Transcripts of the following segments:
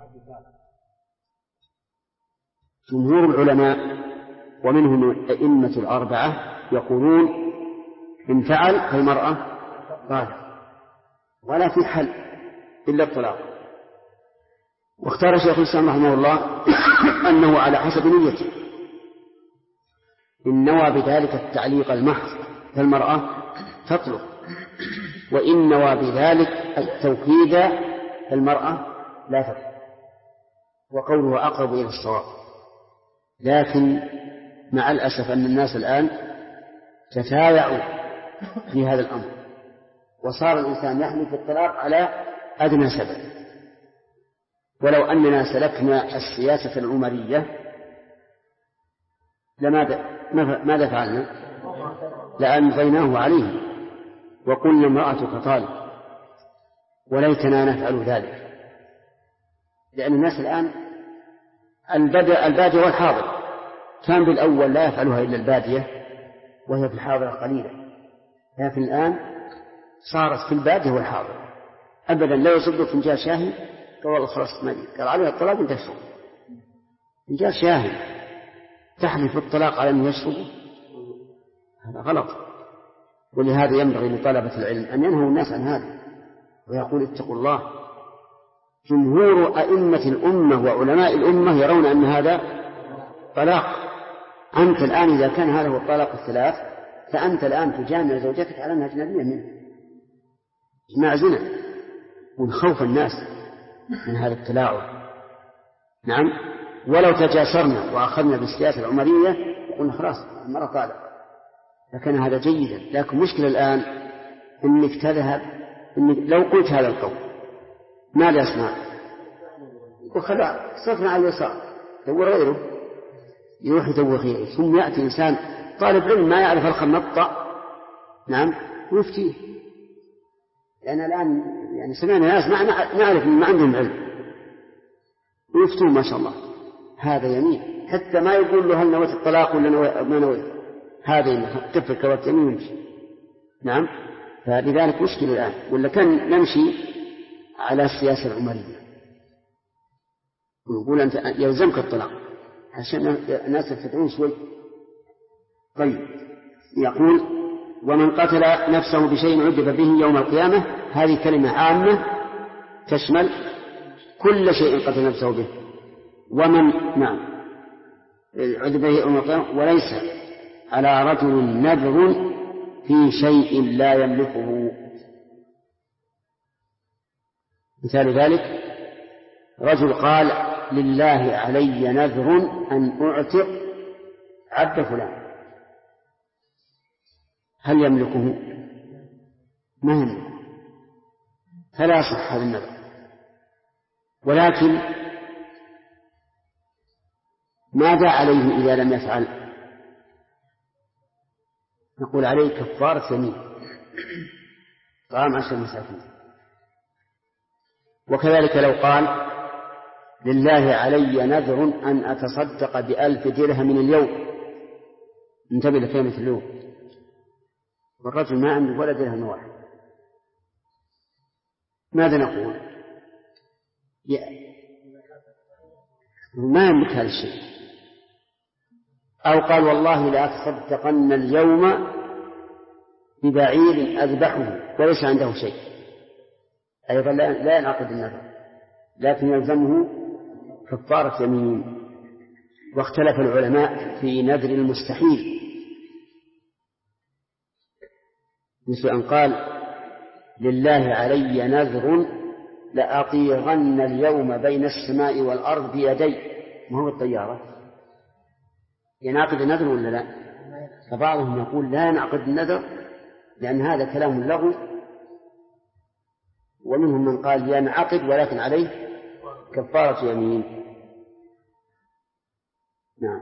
جمهور العلماء ومنهم الأئمة الأربعة يقولون إن فعل فالمرأة طالق ولا في حل إلا الطلاق. واختار شيخ الإسلام رحمه الله أنه على حسب نيته، إن نوى بذلك التعليق المحض فالمرأة تطلق، وإن نوى بذلك التوكيد فالمرأة لا تطلق، وقوله أقرب إلى الصواب. لكن مع الأسف أن الناس الآن تتايعوا في هذا الأمر، وصار الإنسان يحمل في الطلاق على أدنى سبب. ولو أننا سلكنا السياسة العمرية ماذا فعلنا؟ لأمضيناه عليه وقلنا امرأتك طالق، وليتنا نفعل ذلك. لأن الناس الآن البادية والحاضر، كان بالأول لا يفعلها إلا البادية وهي في الحاضرة قليلة، لكن الآن صارت في البادية والحاضر أبدا لا يصدق فنجان شاهي قال والله خلاص ما قال عليها الطلاق وانت تشرب. فنجان شاهي تحلف الطلاق على أنه يشرب، هذا غلط. ولهذا ينبغي لطلبة العلم أن ينهوا الناس عن هذا ويقول اتقوا الله. جمهور أئمة الأمة وعلماء الأمة يرون أن هذا طلاق. أنت الآن إذا كان هذا هو الطلاق الثلاث فأنت الآن تجامع زوجتك على أنها أجنبية منه، إجماع زنا، ونخوف الناس من هذا التلاعب. نعم، ولو تجاسرنا وأخذنا بالسياسة العمرية وقلنا خلاص المرأة طالق لكان هذا جيدا. لكن مشكلة الآن إنك تذهب، إنك لو قلت هذا القول ماذا يصنع؟ وخلاص صرفنا على اليسار دور غيره يروح يدور غيره، ثم يأتي إنسان طالب علم ما يعرف الخمطة نعم ويفتيه. لأن الآن يعني سمعنا ناس نعرف ما عندهم علم ويفتون ما شاء الله. هذا يمين حتى ما يقول له هل نويت الطلاق ولا ما نويت، هذا كفر كوات يمين ويمشي. نعم، فلذلك مشكلة الآن، ولا كان نمشي على السياسة العمرية ونقول أنت يلزمك الطلاق عشان الناس يفتحون شوي. طيب، يقول ومن قتل نفسه بشيء عذب به يوم القيامة، هذه كلمة عامة تشمل كل شيء قتل نفسه به. ومن نعم عذب به يوم القيامة، وليس على رجل نذر في شيء لا يملكه. مثال ذلك رجل قال لله علي نذر أن أعتق عبد فلان، هل يملكه؟ ما يملكه، فلا صح هذا النذر. ولكن ماذا عليه إذا لم يفعل؟ نقول عليه كفارة يمين، طعام 10 مساكين. وكذلك لو قال لله علي نذر أن أتصدق ب1000 درهم اليوم، انتبه لكلمة اليوم، والرجل ما عنده ولا درهم واحد، ماذا نقول؟ ما يملك هذا الشيء. أو قال والله لا أتصدقن اليوم ببعير أذبحه وليس عنده شيء، أيضا لا ينعقد النذر، لكن يلزمه كفارة يمين. واختلف العلماء في نذر المستحيل، مثل أن قال لله علي نذر لأطيرن اليوم بين السماء والأرض بيدي، ما هو الطيارة، ينعقد النذر ولا لا؟ فبعضهم يقول لا ينعقد النذر لأن هذا كلام لغو، ومنهم من قال ينعقد ولكن عليه كفارة يمين. نعم،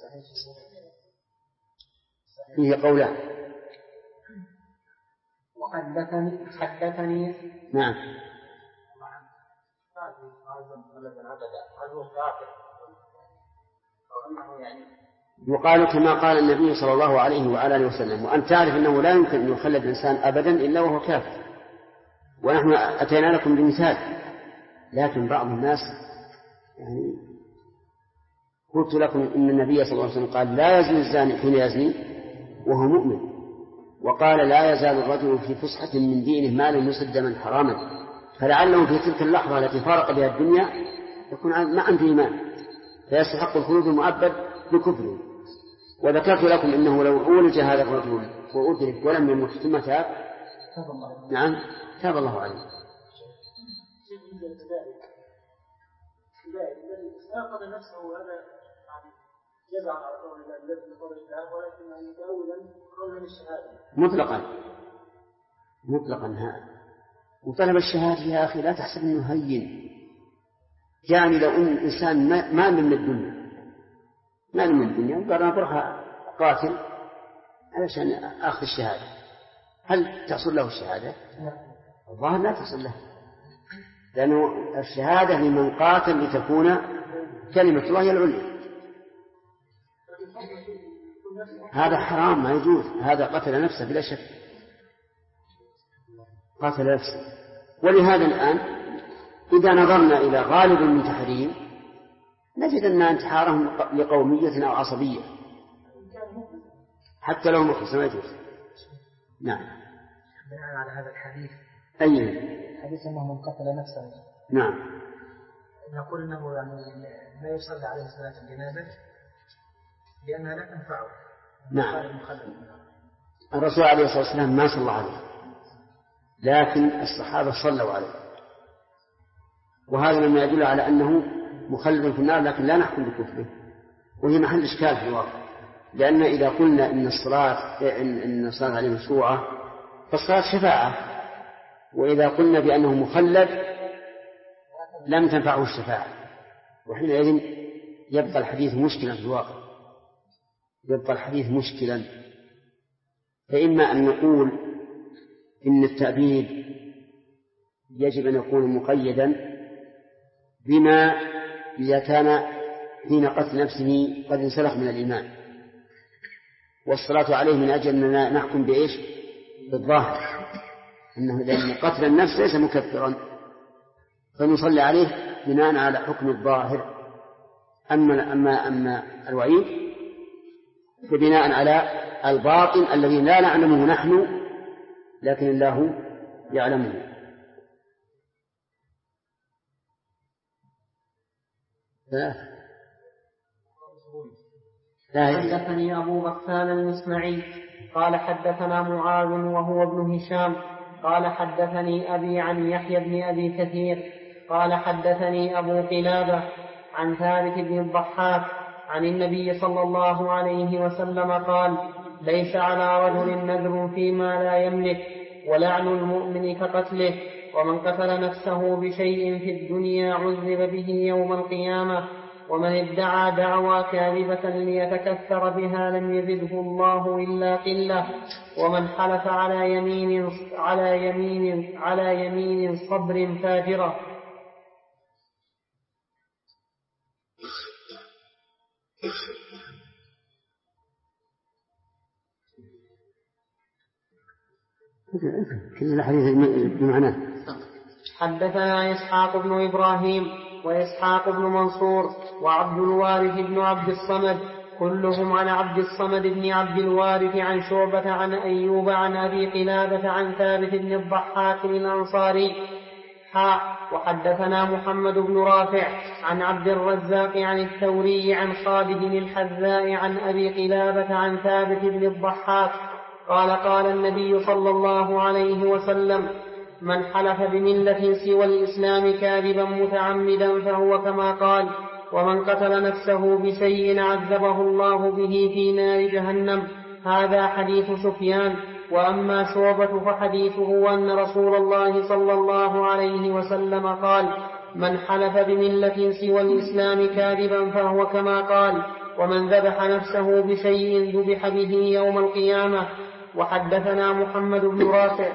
فيه قوله حدثني نعم يقال كما قال النبي صلى الله عليه وعلى آله وسلم. وأن تعرف أنه لا يمكن أن يخلد الإنسان أبدا إلا وهو كافر، ونحن أتينا لكم بمثال. لكن بعض الناس يعني قلت لكم إن النبي صلى الله عليه وسلم قال لا يزني الزاني حين يزني وهو مؤمن، وقال لا يزال الرجل في فسحة من دينه ما لم يصد من حراما، فلعله في تلك اللحظة التي فارق بها الدنيا يكون ما عنده إيمان فيستحق الخلود المؤبد بكفره. وذكرت لكم إنه لو عولج هذا الرجل وأدرك ولم يمت ثم تاب نعم تاب الله عليه. ناقض نفسه هذا جزع على قول الله الذي بفضل الله، ولكن يتأولا قولا الشهادة مطلقا هذا. وطلب الشهادة يا أخي لا تحسب أنه هين، يعني لو أن الإنسان ما من الدنيا وقال أنا بروح قاتل علشان أخذ الشهادة، هل تحصل له الشهادة؟ الظاهر لا تحصل له، لأنه الشهادة لمن قاتل لتكون كلمة الله هي العليا. هذا حرام ما يجوز، هذا قتل نفسه بلا شك، قتل نفسه. ولهذا الآن إذا نظرنا إلى غالب من تحريم نجد أن انتحارهم لقومية أو عصبية حتى لو مخلص ما يجوز. نعم. بناء على هذا الحديث حديث أنه من قتل نفسه نعم نقول أنه يعني لا يصلى عليه صلاة الجنازة لأنها لا تنفعه. نعم. الرسول عليه الصلاة والسلام ما صلى عليه، لكن الصحابة صلوا عليه، وهذا مما يدل على أنه مخلد في النار، لكن لا نحكم بكفره، وهي محل إشكال في الواقع، لأن إذا قلنا إن الصلاة عليه مشروعة فالصلاة شفاعة، وإذا قلنا بأنه مخلد لم تنفعه الشفاعة، وحينئذ يبقى الحديث مشكلا في الواقع، يبقى الحديث مشكلا. فإما أن نقول إن التأبيد يجب أن يكون مقيدا بما إذا كان حين قتل نفسه قد انسلخ من الإيمان، والصلاة عليه من أجل أننا نحكم بإيش؟ بالظاهر، أنه لأن قتل النفس ليس مكفرا فنصلي عليه بناء على حكم الظاهر. أما الوعيد فبناء على الباطن الذي لا نعلمه نحن لكن الله يعلمه. حدثني أبو غسان المسمعي قال حدثنا معاذ وهو ابن هشام قال حدثني أبي عن يحيى بن أبي كثير قال حدثني أبو قلابة عن ثابت بن الضحاك عن النبي صلى الله عليه وسلم قال ليس على رجل نذر فيما لا يملك ولعن المؤمن كقتله، ومن قتل نفسه بشيء في الدنيا عذب به يوم القيامة، ومن ادعى دعوى كاذبة ليتكثر بها لم يزده الله إلا قلة، ومن حلف على يمين صبر فاجرة. كل الحديث بمعناه. حدثنا إسحاق بن إبراهيم وإسحاق بن منصور وعبد الوارث بن عبد الصمد كلهم عن عبد الصمد بن عبد الوارث عن شعبة عن أيوب عن أبي قلابة عن ثابت بن الضحاك الأنصاري. وحدثنا محمد بن رافع عن عبد الرزاق عن الثوري عن خالد الحذاء عن أبي قلابة عن ثابت بن الضحاك قال قال النبي صلى الله عليه وسلم من حلف بملة سوى الإسلام كاذبا متعمدا فهو كما قال، ومن قتل نفسه بشيء عذبه الله به في نار جهنم. هذا حديث سفيان. وأما شعبة فحديثه أن رسول الله صلى الله عليه وسلم قال من حلف بملة سوى الإسلام كاذبا فهو كما قال، ومن ذبح نفسه بشيء ذبح به يوم القيامة. وحدثنا محمد بن رافع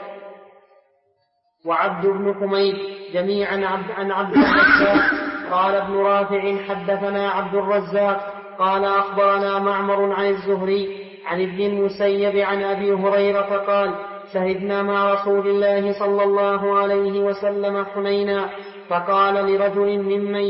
وعبد بن حميد جميعا عن عبد الرزاق قال ابن رافع حدثنا عبد الرزاق قال أخبرنا معمر عن الزهري عن ابن المسيب عن أبي هريرة قال شهدنا مع رسول الله صلى الله عليه وسلم حنينا فقال لرجل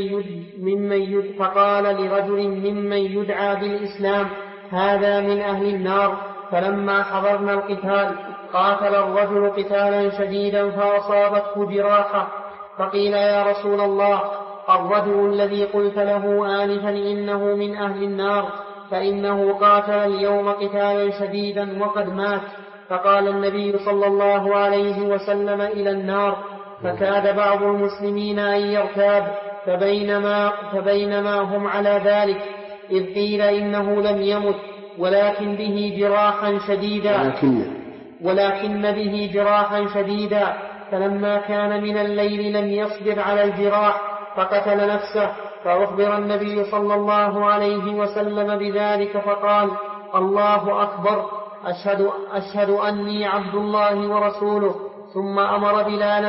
ممن يدعى بالإسلام: هذا من أهل النار. فلما حضرنا القتال قاتل الرجل قتالا شديدا فأصابته جراحة، فقيل: يا رسول الله، الرجل الذي قلت له آنفا إنه من أهل النار فإنه قاتل اليوم قتالا شديدا وقد مات. فقال النبي صلى الله عليه وسلم: إلى النار. فكاد بعض المسلمين أن يرتاب، فبينما هم على ذلك إذ قيل إنه لم يمت ولكن به جراحا شديدا، فلما كان من الليل لم يصبر على الجراح فقتل نفسه. فأخبر النبي صلى الله عليه وسلم بذلك فقال: الله أكبر، أشهد أني عبد الله ورسوله. ثم أمر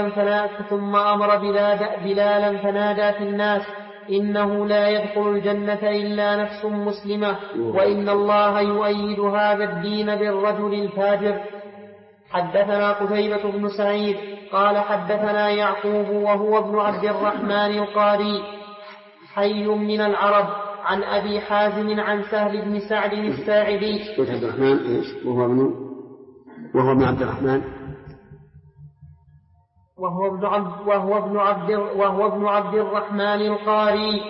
بلالا فنادى في الناس: إنه لا يدخل الجنة إلا نفس مسلمة، وإن الله يؤيد هذا الدين بالرجل الفاجر. حدثنا قتيبة بن سعيد قال حدثنا يعقوب وهو ابن عبد الرحمن القاري حي من العرب عن أبي حازم عن سهل بن سعد الساعدي. عبد الرحمن إيش؟ وهو ابن عبد الرحمن القاري.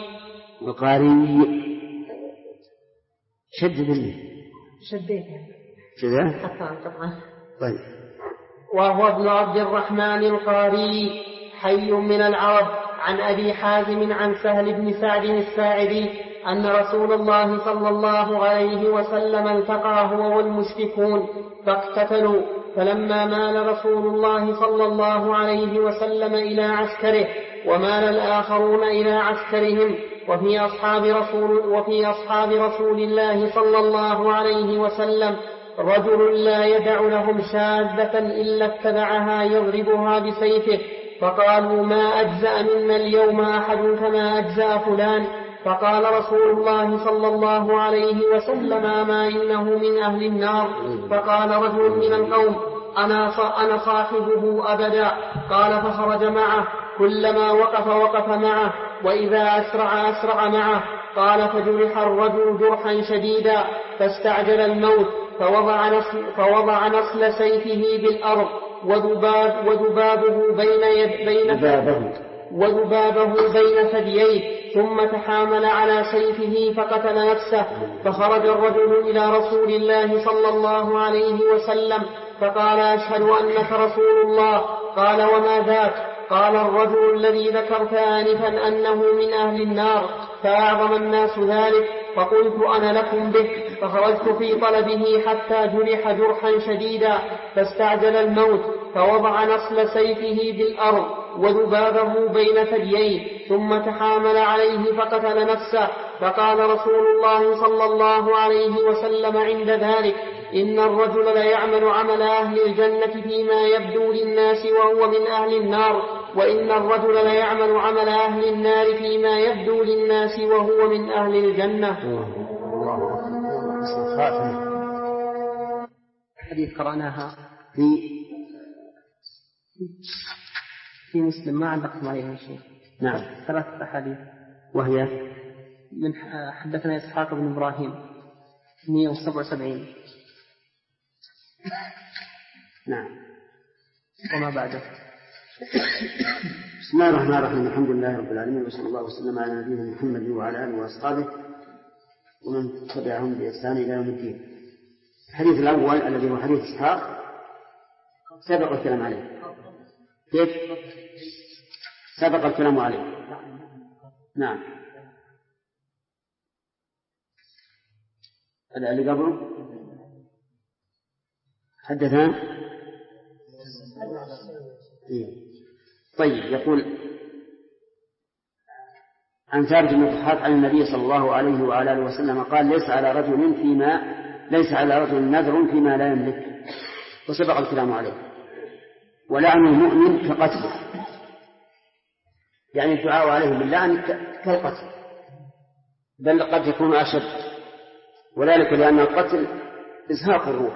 شديته كذا. طيب. وهو ابن عبد الرحمن القاري حي من العرب عن أبي حازم عن سهل بن سعد الساعدي أن رسول الله صلى الله عليه وسلم التقى هو والمشركون فاقتتلوا. فلما مال رسول الله صلى الله عليه وسلم إلى عسكره ومال الآخرون إلى عسكرهم، وفي أصحاب رسول الله صلى الله عليه وسلم رجل لا يدع لهم شاذة إلا اتبعها يضربها بسيفه، فقالوا: ما أجزأ منا اليوم أحد كما أجزأ فلان. فقال رسول الله صلى الله عليه وسلم: أما إنه من أهل النار. فقال رجل من القوم: أنا صاحبه أبدا. قال: فخرج معه، كلما وقف معه، وإذا أسرع معه. قال: فجرح الرجل جرحا شديدا فاستعجل الموت، فوضع نصل سيفه بالأرض وذبابه بين ثدييه، ثم تحامل على سيفه فقتل نفسه. فخرج الرجل إلى رسول الله صلى الله عليه وسلم فقال: أشهد أنك رسول الله. قال: وما ذاك؟ قال: الرجل الذي ذكرت آنفا أنه من أهل النار. فأعظم الناس ذلك، فقلت أنا لكم به. فخرجت في طلبه حتى جرح جرحا شديدا فاستعجل الموت، فوضع نصل سيفه بالأرض وذبابه بين ثدييه، ثم تحامل عليه فقتل نفسه. فقال رسول الله صلى الله عليه وسلم عند ذلك: إن الرجل ليعمل عمل أهل الجنة فيما يبدو للناس وهو من أهل النار، وإن الرجل ليعمل عمل أهل النار فيما يبدو للناس وهو من أهل الجنة. حديث قرأناها في مسلم ما علقتم عليها شيء. نعم. 3 أحاديث، وهي من حدثنا إسحاق بن إبراهيم 177. نعم. وما بعده. بسم الله الرحمن الرحيم. الحمد لله رب العالمين، وصلى الله وسلم على نبينا محمد وعلى آله وأصحابه ومن تبعهم بإحسان إلى يوم الدين. الحديث الأول الذي هو حديث إسحاق سبق الكلام عليه. كيف؟ سبق الكلام عليه. نعم. اللي قبله حدثنا. طيب. يقول عن ثابت بن الضحاك عن النبي صلى الله عليه وعلى آله وسلم قال: ليس على رجل نذر فيما لا يملك، وسبق الكلام عليه. ولعن المؤمن كقتله، يعني الدعاء عليه باللعن كالقتل، بل قد يكون أشد، وذلك لأن القتل إزهاق الروح،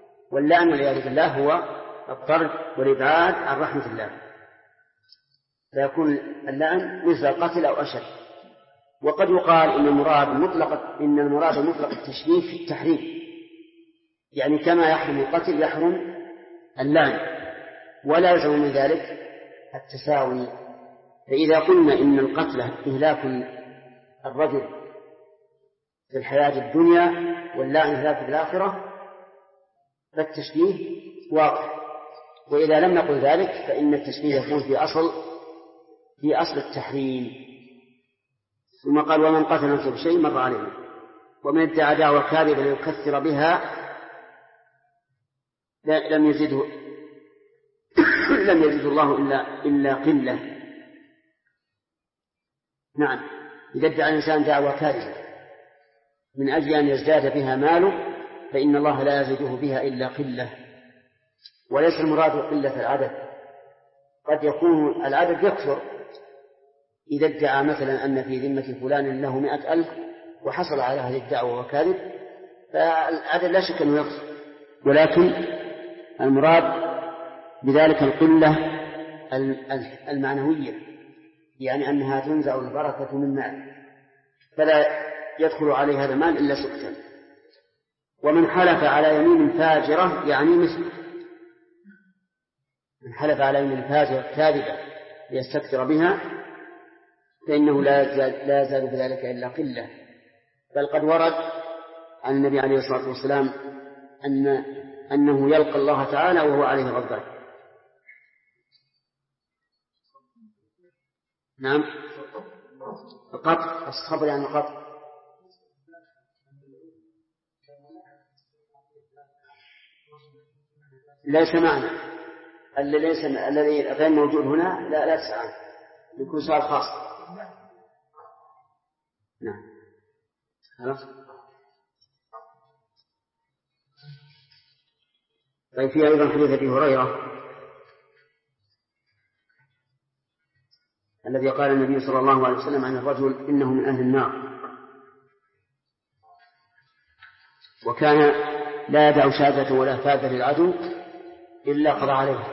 واللعن والعياذ بالله هو الطرد والإبعاد عن رحمة الله. فيكون اللعن مثل القتل أو أشد. وقد يقال إن المراد مطلق التشبيه في التحريم، يعني كما يحرم القتل يحرم اللعن، ولا يلزم من ذلك التساوي. فإذا قلنا إن القتل إهلاك الرجل في الحياة الدنيا واللعن إهلاك في الآخرة فالتشبيه واضح. وإذا لم نقل ذلك فإن التشبيه يكون في أصل التحريم. ثم قال: ومن قتل نفسه بشيء مر عليه، ومن ادعى دعوى كاذبة ليكثر بها لم يزده الله إلا قلة. نعم، إذا ادعى الإنسان دعوى كاذبة من أجل أن يزداد بها ماله فإن الله لا يزيده بها إلا قلة. وليس المراد قلة العدد، قد يكون العدد يكثر. إذا ادعى مثلا أن في ذمة فلان له 100,000 وحصل على هذه الدعوة وكاذب فالعدد لا شك أنه يكثر، ولكن المراد بذلك القلة المعنوية، يعني أنها تنزع البركة من مال فلا يدخل عليه هذا المال إلا سكتا. ومن حلف على يمين فاجرة يعني مثل من حلف على يمين فاجرة كاذبة ليستكثر بها فإنه لا يزال بذلك إلا قلة. بل قد ورد عن النبي عليه الصلاة والسلام أنه يلقى الله تعالى وهو عليه غضبان. نعم، القطع الصبر يعني القطع. ليس معنى الذي غير موجود هنا لا تسعى، يكون سؤال خاص. نعم، خلاص. طيب، في أيضا حديث أبي هريرة الذي قال النبي صلى الله عليه وسلم عن الرجل إنه من أهل النار، وكان لا يدع شاذة ولا فاذة للعدو إلا قضى عليه،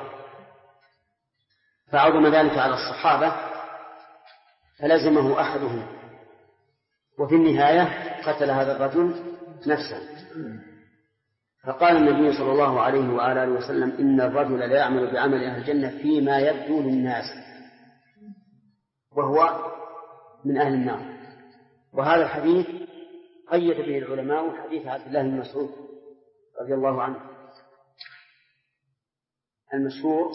فعظم ذلك على الصحابة فلزمه أحدهم، وفي النهاية قتل هذا الرجل نفسه. فقال النبي صلى الله عليه وآله وسلم: إن الرجل لا يعمل بعمل أهل الجنة فيما يبدو للناس وهو من أهل النار. وهذا الحديث قيد به العلماء حديث عبد الله بن مسعود رضي الله عنه المشهور: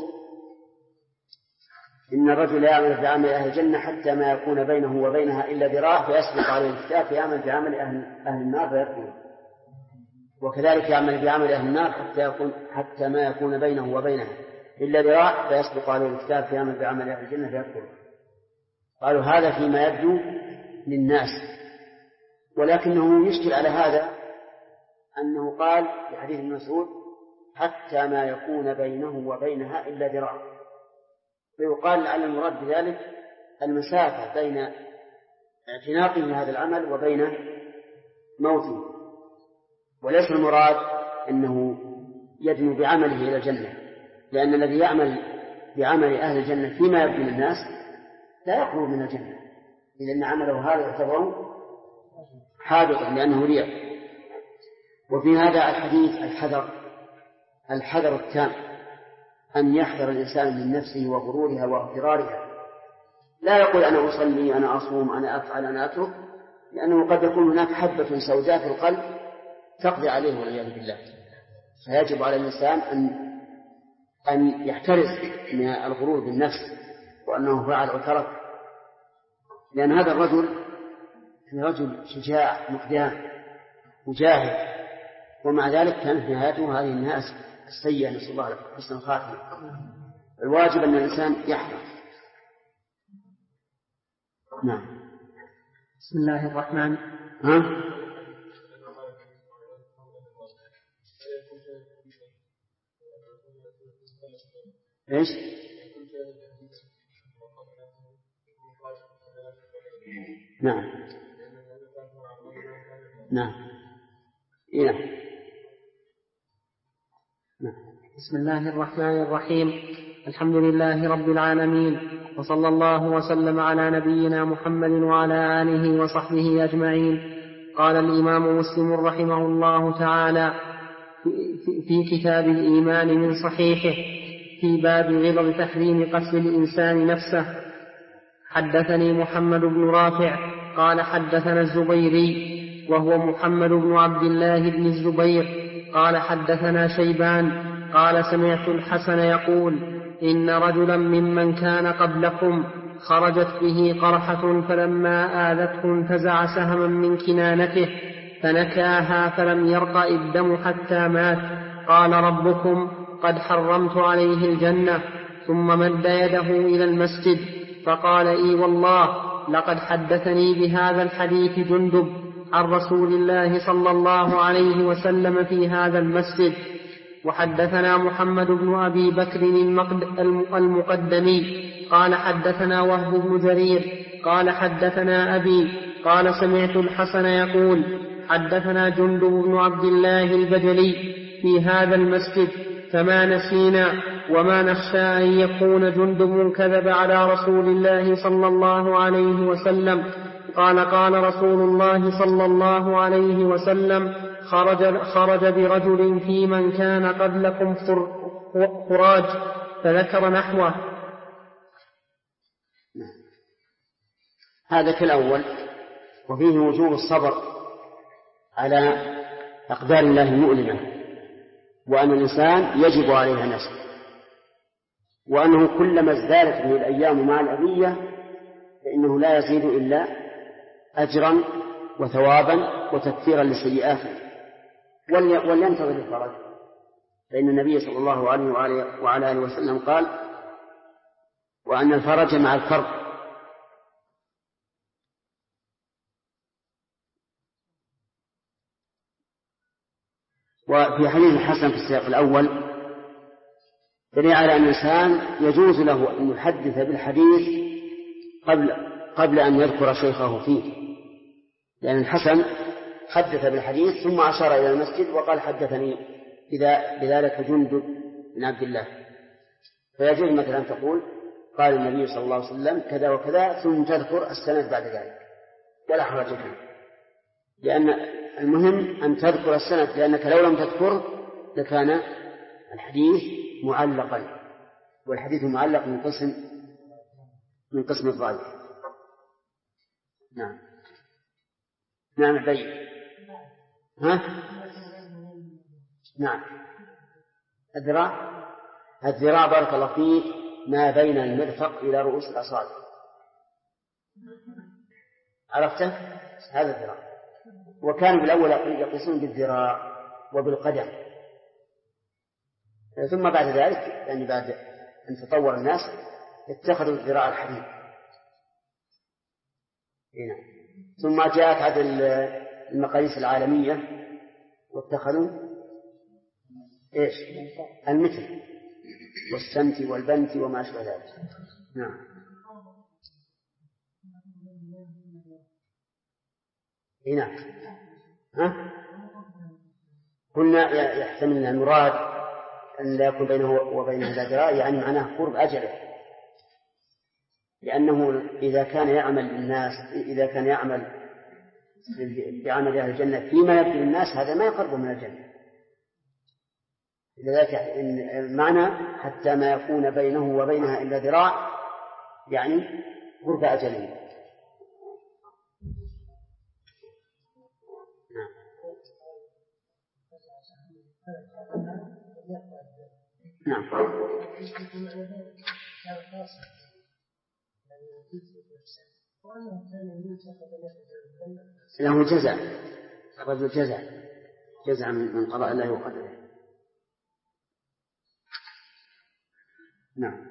إن الرجل لا يعمل بعمل أهل الجنة حتى ما يكون بينه وبينها إلا ذراع فيسبق عليه الكتاب فيعمل بعمل أهل النار فيدخله، وكذلك يعمل بعمل أهل النار حتى ما يكون بينه وبينها إلا ذراع فيسبق عليه الكتاب فيعمل بعمل أهل الجنة فيدخله. قالوا هذا فيما يبدو للناس، ولكنه يشكل على هذا أنه قال في حديث ابن مسعود: حتى ما يكون بينه وبينها إلا ذراع، فيقال لعل المراد بذلك المسافة بين اعتناقه لهذا العمل وبين موته، وليس المراد أنه يدنو بعمله إلى الجنة، لأن الذي يعمل بعمل أهل الجنة فيما يبدو للناس لا يخرج من الجنة، لأن عمله هذا يعتبر حادثا لأنه رياء. وفي هذا الحديث الحذر التام أن يحذر الإنسان من نفسه وغرورها واغترارها، لا يقول أنا أصلي، أنا أصوم، أنا أفعل، أنا أترك، لأنه قد يكون هناك حبة سوداء في القلب تقضي عليه والعياذ بالله. فيجب على الإنسان أن يحترز من الغرور بالنفس وأنه فعل وترك، لأن هذا الرجل رجل شجاع مقدام مجاهد، ومع ذلك كانت نهايته هذه النهاية السيئة، نسأل الله حسن الخاتمة. الواجب أن الإنسان يحذر. نعم. بسم الله الرحمن. إيش؟ نعم. نعم. بسم الله الرحمن الرحيم. الحمد لله رب العالمين، وصلى الله وسلم على نبينا محمد وعلى آله وصحبه أجمعين. قال الإمام مسلم رحمه الله تعالى في كتاب الإيمان من صحيحه في باب غلظ تحريم قتل الإنسان نفسه: حدثني محمد بن رافع قال حدثنا الزبيري وهو محمد بن عبد الله بن الزبير قال حدثنا شيبان قال سمعت الحسن يقول: إن رجلا ممن كان قبلكم خرجت به قرحة فلما آذته انتزع سهما من كنانته فنكاها فلم يرقى الدم حتى مات. قال: ربكم قد حرمت عليه الجنة. ثم مد يده إلى المسجد فقال: إي والله لقد حدثني بهذا الحديث جندب عن رسول الله صلى الله عليه وسلم في هذا المسجد. وحدثنا محمد بن أبي بكر المقدمي قال حدثنا وهب بن جرير قال حدثنا أبي قال سمعت الحسن يقول: حدثنا جندب بن عبد الله البجلي في هذا المسجد، فما نسينا وما نخشى أن يكون جندب كذب على رسول الله صلى الله عليه وسلم. قال: قال رسول الله صلى الله عليه وسلم: خرج برجل في من كان قبلكم خراج، فذكر نحوه. هذا كالأول، وفيه وجوب الصبر على أقدار الله المؤلمة، وأن الإنسان يجب عليه النصر، وأنه كلما ازدادت به الأيام مع الأذية فإنه لا يزيد إلا أجرا وثوابا وتكفيرا لسيئاته، ولينتظر الفرج، فإن النبي صلى الله عليه وعلى آله وسلم قال: وأن الفرج مع الكرب. وفي حديث الحسن في السياق الأول دليل على أن الإنسان يجوز له أن يحدث بالحديث قبل أن يذكر شيخه فيه، لأن الحسن حدث بالحديث ثم أشار إلى المسجد وقال: حدثني بذلك جندب بن عبد الله. فيجوز مثلا تقول: قال النبي صلى الله عليه وسلم كذا وكذا، ثم تذكر السند بعد ذلك، ولا حرج فيه، لأن المهم أن تذكر السند، لأنك لو لم تذكره لكان الحديث معلقا، والحديث معلق من قسم الضعيف. نعم بين. نعم. الذراع بارك الله فيك ما بين المرفق إلى رؤوس الأصابع، عرفته؟ هذا الذراع. وكانوا بالأول يقيسون بالذراع وبالقدم، ثم بعد ذلك يعني بعد أن تطور الناس اتخذوا الذراع الحديد. ثم جاءت هذه المقاييس العالمية واتخذوا إيش؟ المتر والسنتي والبنتي وما أشبه ذلك. نعم. هنا قلنا يحتمل أن المراد أن لا يكون بينه وبينه ذراع، يعني معناه قرب أجله، لأنه إذا كان يعمل بعمل أهل الجنة فيما يبدو للناس هذا ما يقرب من الجنة. لذلك المعنى حتى ما يكون بينه وبينها إلا ذراع، يعني قرب أجله. نعم. له جزاء، الرجل جزاء من قضاء الله وقدره. نعم.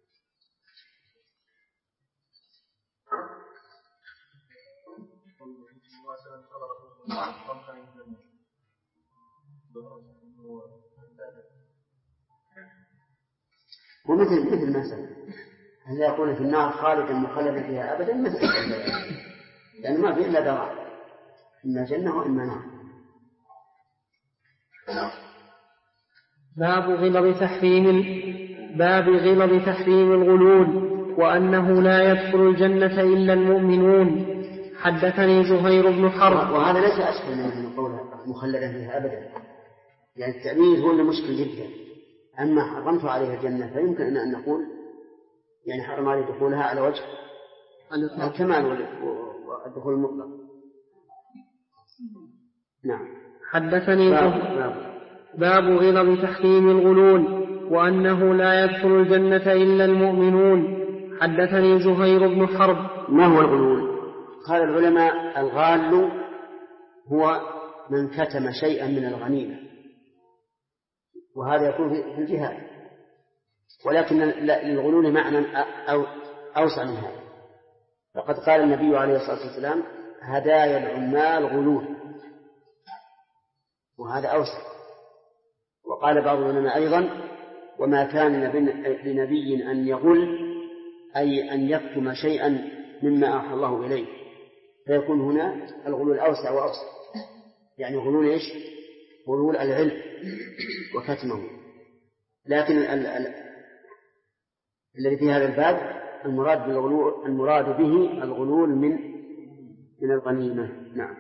ومثل ما سبق، هل يكون في النار خالدا مخلدا فيها أبدا؟ مثل لأن ما في إلا دار، إما جنة وإما نار. باب غلظ تحريم باب غلظ تحريم الغلول وأنه لا يدخل الجنة إلا المؤمنون. حدثني زهير بن حرب. وهذا ليس أسهل من قولها مخلدا فيها أبدا، يعني التأمين هو اللي مشكل جدا. أما حرمت عليها الجنة فيمكن أن نقول يعني حرم عليه دخولها على وجه الكمال والدخول المطلق. نعم. حدثني باب غلظ تحريم الغلول وأنه لا يدخل الجنة إلا المؤمنون. حدثني زهير بن حرب. ما هو الغلول؟ قال العلماء الغال هو من كتم شيئا من الغنيمة، وهذا يكون في الجهاد، ولكن للغلول معنى أوسع من هذا. فقد قال النبي عليه الصلاة والسلام هدايا العمال غلول، وهذا أوسع. وقال بعض العلماء أيضا وما كان لنبي أن يغل أي أن يكتم شيئا مما أوحى الله إليه، فيكون هنا الغلول أوسع وأوسع، يعني غلول إيش؟ غلول العلم وكتمه. لكن الذي في هذا الباب المراد به الغلول من الغنيمة. نعم.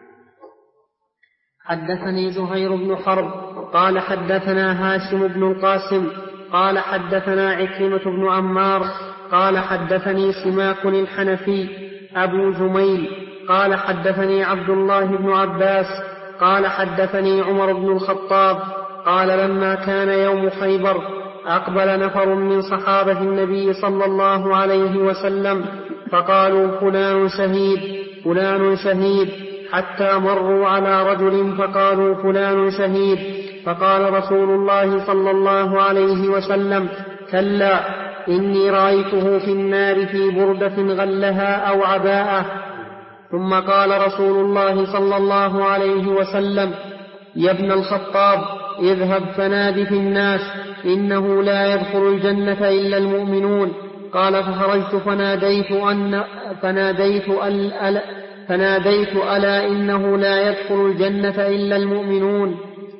حدثني زهير بن حرب قال حدثنا هاشم بن القاسم قال حدثنا عكرمة بن عمار قال حدثني سماك الحنفي أبو جميل قال حدثني عبد الله بن عباس قال حدثني عمر بن الخطاب قال لما كان يوم خيبر أقبل نفر من صحابة النبي صلى الله عليه وسلم فقالوا فلان شهيد فلان شهيد، حتى مروا على رجل فقالوا فلان شهيد، فقال رسول الله صلى الله عليه وسلم كلا إني رأيته في النار في بردة غلها أو عباءة. ثم قال رسول الله صلى الله عليه وسلم يا ابن الخطاب اذهب فنادي في الناس إنه لا يدخل الجنة إلا المؤمنون. قال فخرجت فناديت ألا إنه لا يدخل الجنة إلا المؤمنون.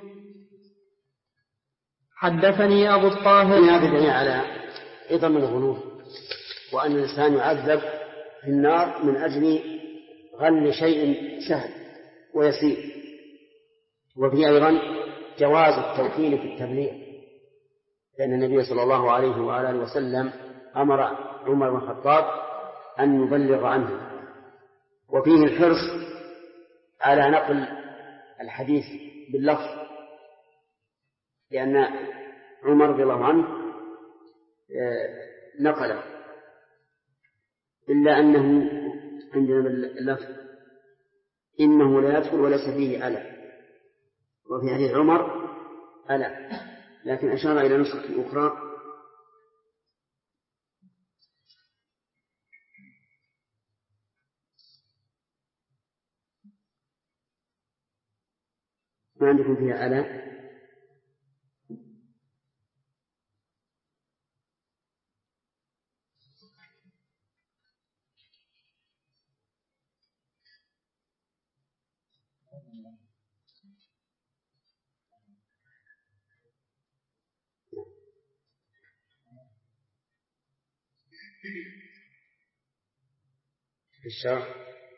حدثني أبو الطاهر. هذا دليل على عظم الغلول، وأن الإنسان يعذب في النار من أجل غل شيء سهل ويسير. وفي أيضا جواز التوكيل في التبليغ، لأن النبي صلى الله عليه وآله وسلم أمر عمر بن الخطاب أن يبلغ عنه. وفيه الحرص على نقل الحديث باللفظ، لأن عمر رضي الله عنه نقله، إلا أنه عندنا اللفظ إنه لا يدخل وليس فيه ألا، وفي حديث عمر ألا، لكن أشار إلى نسخة أخرى ما عندكم فيها ألا. في الشرح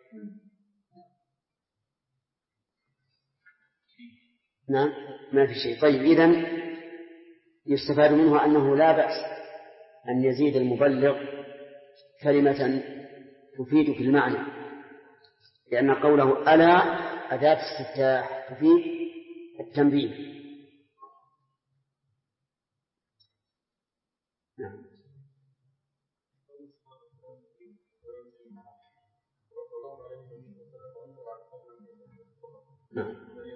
نعم ما في شيء. طيب إذن يستفاد منه أنه لا بأس أن يزيد المبلغ كلمة تفيد في المعنى، لأن قوله ألا أداة استفتاح تفيد التنبيه. نعم. نعم.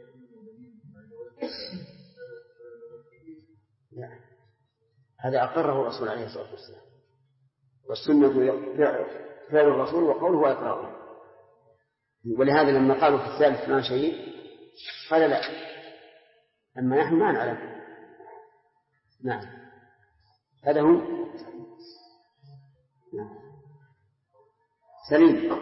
لا. هذا أقره الرسول عليه الصلاة والسلام، والسنة فعل الرسول وقوله وإقراره. ولهذا لما قالوا في الثالث ما شهيد قال لا، أما نحن ما نعلم. نعم هذا هو. نعم. سليم.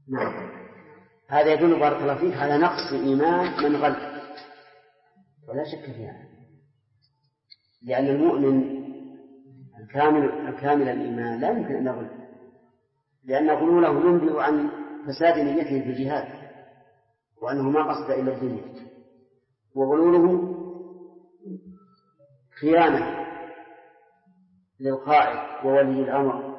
نعم. هذا يدل بارك الله فيك على نقص إيمان من غل، ولا شك فيها، لأن المؤمن الكامل الإيمان لا يمكن أن يغل، لأن غلوله ينبئ عن فساد نيته في الجهاد وأنه ما قصد إلا الدنيا، وغلوله خيانة للقائد وولي الأمر،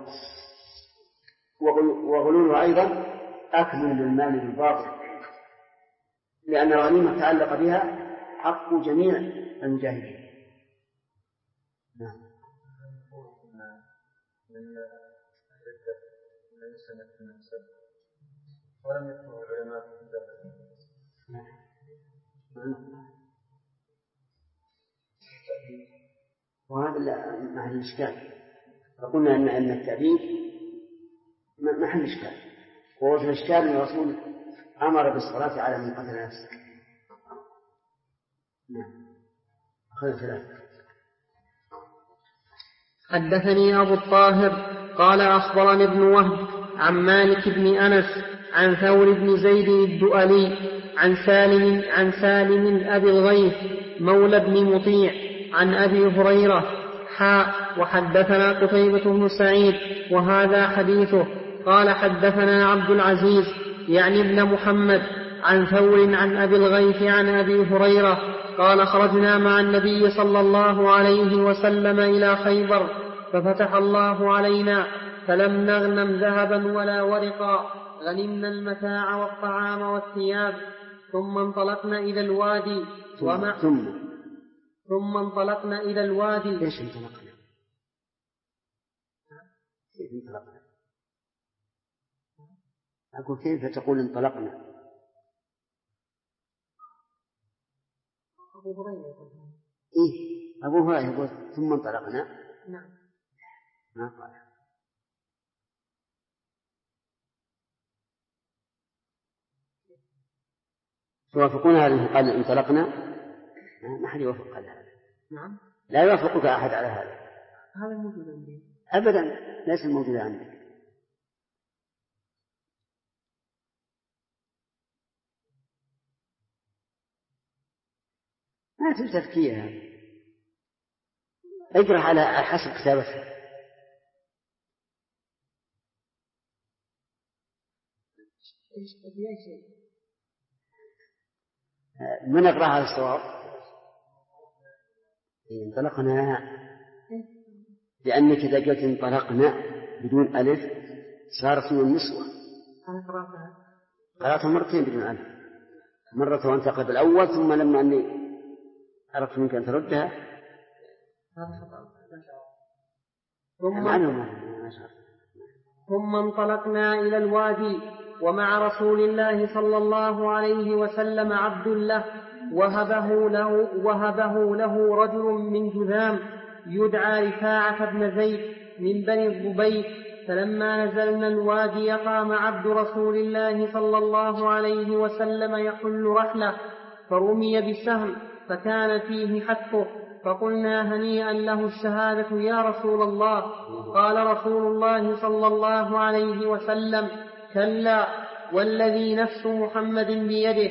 وغلوله أيضا أكل للمال بالباطل، لأن الغنيمة تعلق بها حق جميع المجاهدين. نعم. ولم يكن العلماء وهذا محل إشكال، فقلنا أن التأبيد محل إشكال، ووجه الإشكال أن الرسول أمر بالصلاة على من قتل نفسه. نعم. حدثني أبو الطاهر قال أخبرني ابن وهب عن مالك بن أنس عن ثور بن زيد الدؤلي عن سالم أبي الغيث مولى بن مطيع عن أبي هريرة وحدثنا قتيبة بن سعيد وهذا حديثه. قال حدثنا عبد العزيز يعني ابن محمد عن ثور عن أبي الغيث عن أبي هريرة قال خرجنا مع النبي صلى الله عليه وسلم إلى خيبر ففتح الله علينا فلم نغنم ذهبا ولا ورقا، غنمنا المتاع والطعام والثياب، ثم انطلقنا إلى الوادي ثم انطلقنا إلى الوادي. ليش انطلقنا؟ كيف انطلقنا؟ أقول كيف تقول انطلقنا؟ أبو هريرة يقول إيه أبو هريرة يقول ثم انطلقنا. نعم. ما قال. توافقون هذا قال انطلقنا؟ ما حد يوافق على هذا. نعم. لا يوافقك أحد على هذا. هذا موجود عندي. أبدا ليس موجود عندك. ما في تفكير، اقرأ على حسب كتابتك. من اقرأ على الصواب؟ انطلقنا، لأنك إذا قلت انطلقنا بدون ألف صار اسم النسوة. أنا قرأتها مرتين بدون ألف، مرة وأن تقرأ الأول ثم لما أني عرفت منك أن تردها ثم انطلقنا إلى الوادي ومع رسول الله صلى الله عليه وسلم عبد له وهبه له رجل من جذام يدعى رفاعة بن زيد من بني الضبيب. فلما نزلنا الوادي قام عبد رسول الله صلى الله عليه وسلم يحل رحله فرمي بسهم فكان فيه حتفه، فقلنا هنيئا له الشهادة يا رسول الله. قال رسول الله صلى الله عليه وسلم كلا والذي نفس محمد بيده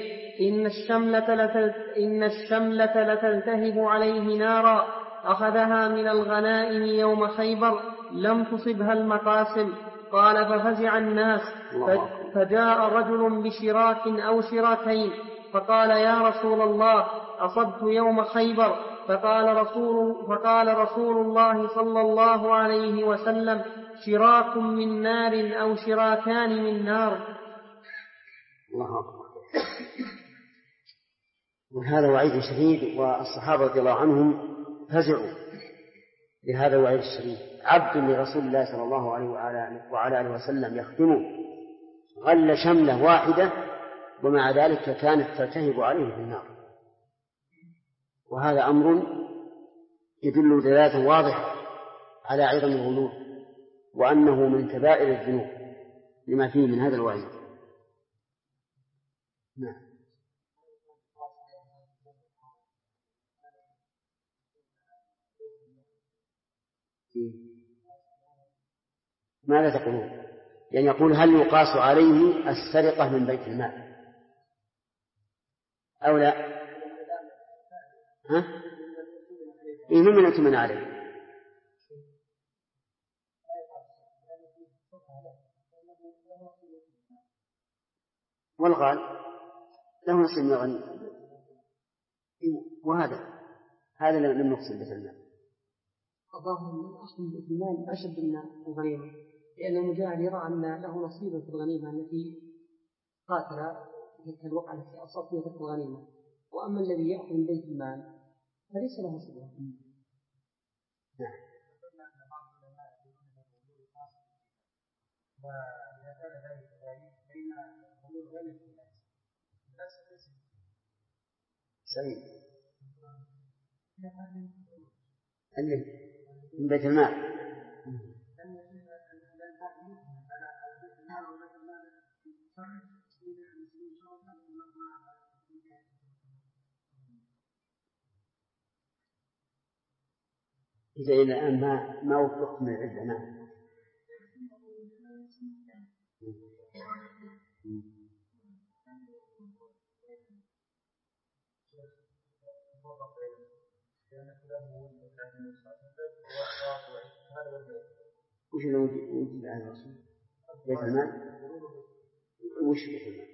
إن الشملة لتلتهب عليه نارا أخذها من الغنائم يوم خيبر لم تصبها المقاسم. قال ففزع الناس فجاء رجل بشراك أو شراكين فقال يا رسول الله أصبت يوم خيبر. فقال رسول الله صلى الله عليه وسلم شراك من نار أو شراكان من نار. الله أكبر. وهذا وعيد شديد، والصحابة رضي الله عنهم فزعوا لهذا الوعيد الشديد. عبد لرسول الله صلى الله عليه وعلى آله وسلم يخدمه غل شملة واحدة ومع ذلك كانت تلتهب عليه في النار، وهذا أمر يدل دلالة واضحة على عظم الغلو وأنه من كبائر الذنوب لما فيه من هذا الوعيد. نعم. ماذا تقولون؟ يعني يقول هل يقاس عليه السرقة من بيت المال أو لا؟ ها؟ إيه ممن يؤتمن عليه؟ والغال له نصيب من الغنيمة، وهذا لم نقسم بيت المال. قضاه من أصل بيت المال أشد من الغنيمة، لأن المجاهد يرى أن له نصيبا في الغنيمة التي قاتل في تلك الوقعة التي أصاب فيها تلك الغنيمة، وأما الذي يأخذ من بيت المال فليس له نصيب. سعيد من بيت المال إذا إلى الآن ما وفقت من العلماء. وش اللي وجد على الرسول؟ بيت المال؟ وش بيت المال؟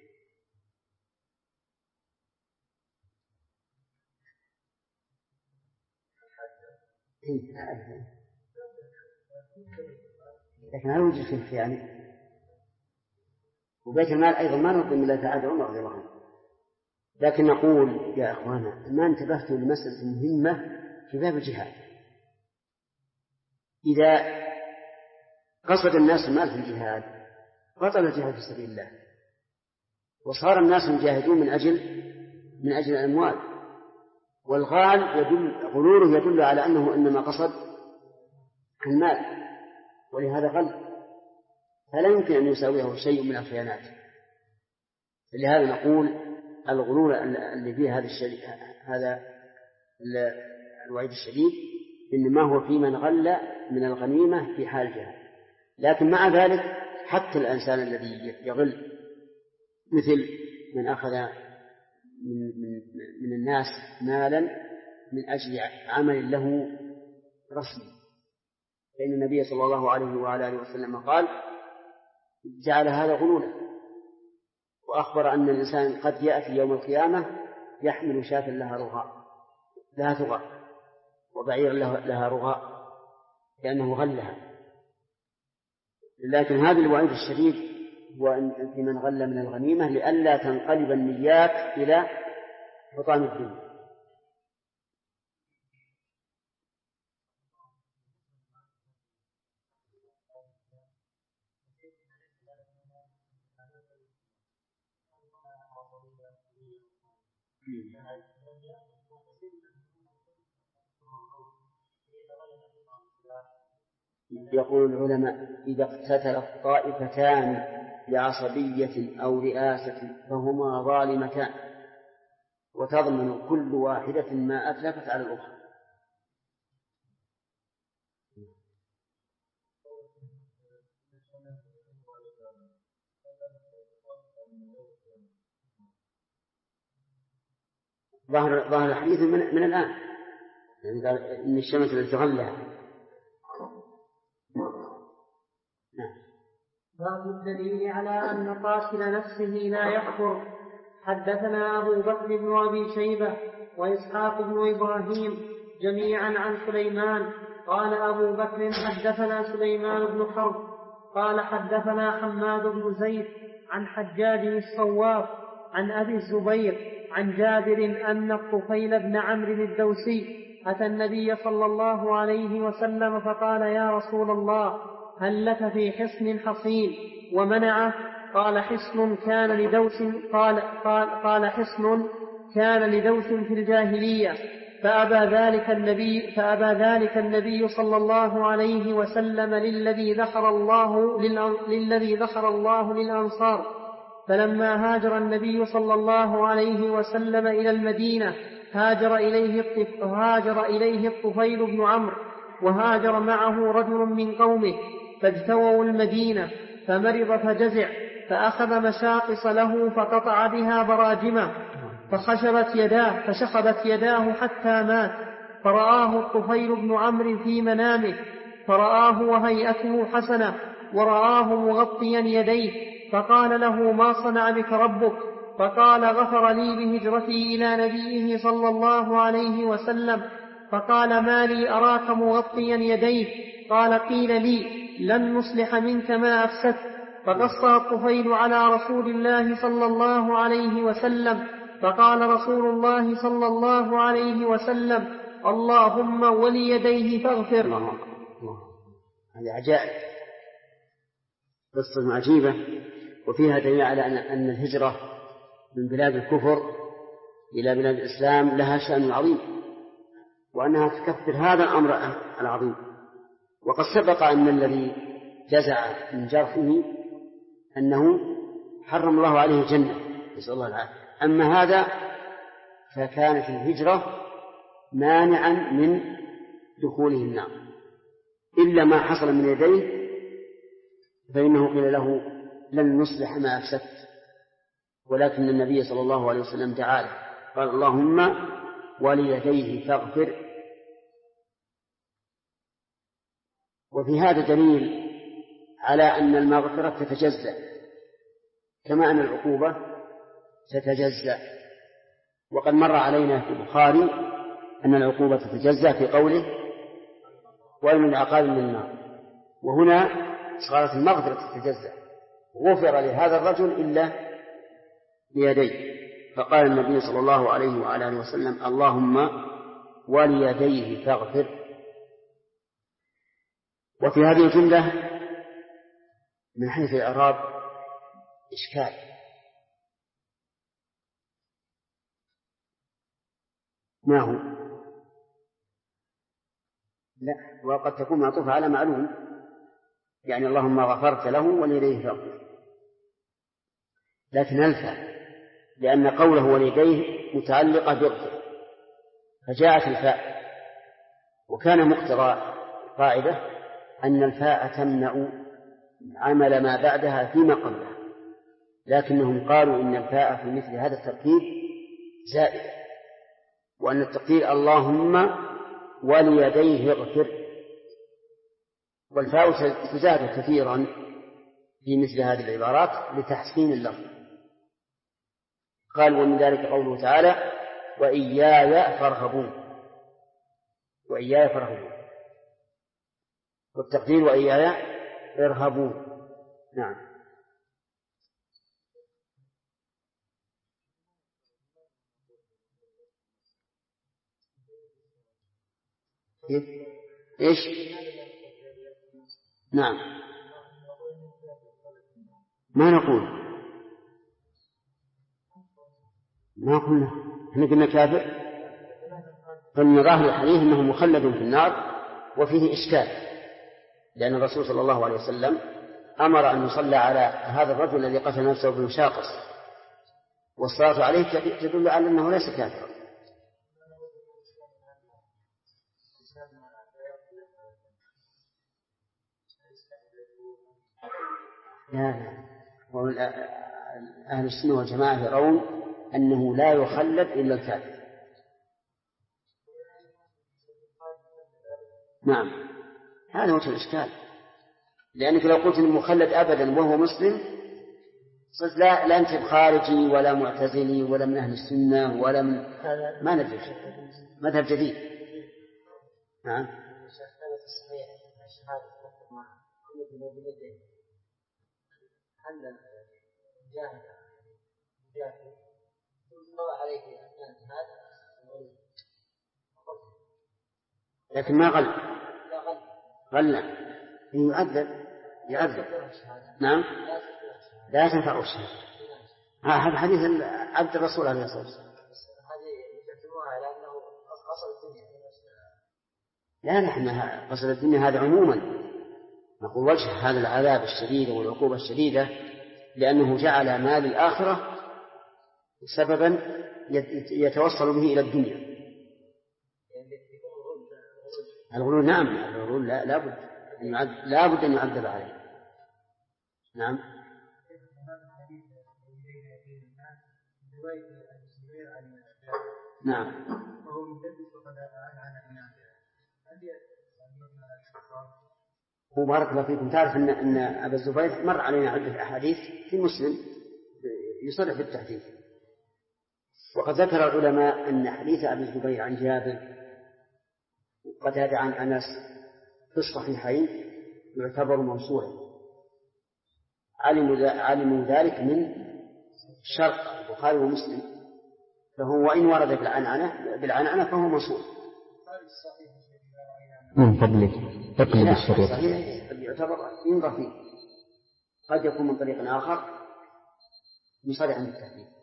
لكن هل وجد فيه خيانة؟ وبيت المال أيضا ما نقول إلا سعادة عمر رضي الله عنه. لكن نقول يا أخوانا ما انتبهتوا لمسألة مهمة في باب الجهاد. إذا قصد الناس المال في الجهاد بطل الجهاد في سبيل الله، وصار الناس يجاهدون من أجل الأموال، والغال غروره يدل على أنه إنما قصد المال، ولهذا غل، فلا يمكن أن يساويه شيء من الخيانات. لهذا نقول الغرور اللي فيه هذا الوعيد الشديد إنما هو في من غل من الغنيمة في حال جهاد. لكن مع ذلك حتى الإنسان الذي يغل مثل من أخذ من الناس مالا من أجل عمل له رسمي، فإن النبي صلى الله عليه وعلى آله وسلم قال جعل هذا غلولا، وأخبر أن الإنسان قد يأتي يوم القيامة يحمل شاة لها ثغى وبعير لها رغاء لأنه غلها. لكن هذا الوعيد الشديد هو في من غل من الغنيمة لئلا تنقلب النيات إلى حطام الدنيا. يقول العلماء إذا اقتتلت طائفتان بعصبية أو رئاسة فهما ظالمتان وتضمن كل واحدة ما أتلفت على الأخرى. ظاهر الحديث من الآن، يعني قال إن الشمس التي تغلها. باب الدليل على أن قاتل نفسه لا يكفر. حدثنا أبو بكر بن أبي شيبة وإسحاق بن إبراهيم جميعا عن سليمان قال أبو بكر حدثنا سليمان بن حرب قال حدثنا حماد بن زيد عن حجاج الصواف عن أبي الزبير عن جابر أن الطفيل بن عمرو الدوسي أتى النبي صلى الله عليه وسلم فقال يا رسول الله هل لك في حصن حصين ومنعه؟ قال حصن كان لدوس قال حصن كان لدوس في الجاهلية فأبى ذلك النبي صلى الله عليه وسلم للذي ذكر الله للأنصار. فلما هاجر النبي صلى الله عليه وسلم إلى المدينة هاجر إليه الطفيل بن عمرو وهاجر معه رجل من قومه فاجتووا المدينة فمرض فجزع، فأخذ مشاقص له فقطع بها براجمه، فشخبت يداه حتى مات. فرآه الطفيل بن عمرو في منامه، فرآه وهيئته حسنة، ورآه مغطيا يديه، فقال له: ما صنع بك ربك؟ فقال: غفر لي بهجرتي إلى نبيه صلى الله عليه وسلم. فقال: ما لي أراك مغطيا يديه؟ قال: قيل لي: لن نصلح منك ما أفسدت. فقص الطفيل على رسول الله صلى الله عليه وسلم، فقال رسول الله صلى الله عليه وسلم: اللهم وليديه فاغفر. الله. هذه عجائب، قصة عجيبة، وفيها دليل على أن الهجرة من بلاد الكفر إلى بلاد الإسلام لها شأن عظيم، وأنها تكفر هذا الأمر العظيم. وقد سبق أن الذي جزع من جرحه أنه حرم الله عليه الجنة، نسأل الله العافية. أما هذا فكانت الهجرة مانعا من دخوله النار، إلا ما حصل من يديه فإنه قيل له: لن نصلح ما أفسدت. ولكن النبي صلى الله عليه وسلم دعا له قال: اللهم وليديه فاغفر. وفي هذا دليل على أن المغفرة تتجزأ كما أن العقوبة تتجزأ. وقد مر علينا في البخاري أن العقوبة تتجزأ في قوله: وإن العقاب من النار. وهنا صارت المغفرة تتجزأ، غفر لهذا الرجل إلا بيديه، فقال النبي صلى الله عليه وعلى آله وسلم: اللهم وليديه فاغفر. وفي هذه الجملة من حيث الإعراب إشكال، ما هو؟ لا، وقد تكون معطوفة على معلوم، يعني اللهم غفرت له وليديه فاغفر، لكن الفاء لأن قوله وليديه متعلقة باغفر فجاءت الفاء، وكان مقتضى القاعدة أن الفاء تمنع عمل ما بعدها فيما قبلها، لكنهم قالوا إن الفاء في مثل هذا التركيب زائدة، وأن التقدير اللهم وليديه اغفر، والفاء تزاد كثيرا في مثل هذه العبارات لتحسين اللفظ. قال: ومن ذلك قوله تعالى: وإياي فارهبون. وإياي فارهبون، والتقدير وإياي ارهبون. نعم. إيش؟ نعم، ما قلنا احنا قلنا كافر، قلنا ظاهر الحديث انه مخلد في النار، وفيه اشكال لان الرسول صلى الله عليه وسلم امر ان يصلى على هذا الرجل الذي قتل نفسه بمشاقص، والصلاه عليه تدل على انه ليس كافرا. لا، أهل السنة والجماعة يرون أنه لا يخلد إلا الكافر. نعم، هذا وجه الإشكال، لأنك لو قلت المخلد أبدا وهو مسلم صرت لا أنت بخارجي ولا معتزلي ولا من أهل السنة ولا من ما ندري مذهب جديد. نعم. هل جاهد الله عليه هذا، لكن ما غل يعذب. نعم، لا تنفع الشهادة. هذا حديث عبد الرسول عليه الصلاة والسلام. هذه يكتبوها على أنه قصد الدنيا. لا، نحن قصد الدنيا هذا عموما، نقول وجه هذا العذاب الشديد والعقوبة الشديدة لأنه جعل مال الآخرة سببا يتوصل به إلى الدنيا. الغلول، نعم، الغلول لا بد أن يعذب عليه. نعم. نعم. وبارك الله فيكم. تعرف أن أبا الزبير مر علينا عدة أحاديث في مسلم يصرح بالتحديث. وقد ذكر العلماء أن حديث أبي الزبير عن جابر وقتادة عن أنس في الصحيحين يعتبر موصولا. علموا ذلك من شرط البخاري ومسلم، فهو وإن ورد بالعنعنة فهو موصول. من فضلك اقلب الشريط. صحيح يعتبر ينظر فيه، قد يكون من طريق آخر يصرح عن التحديث.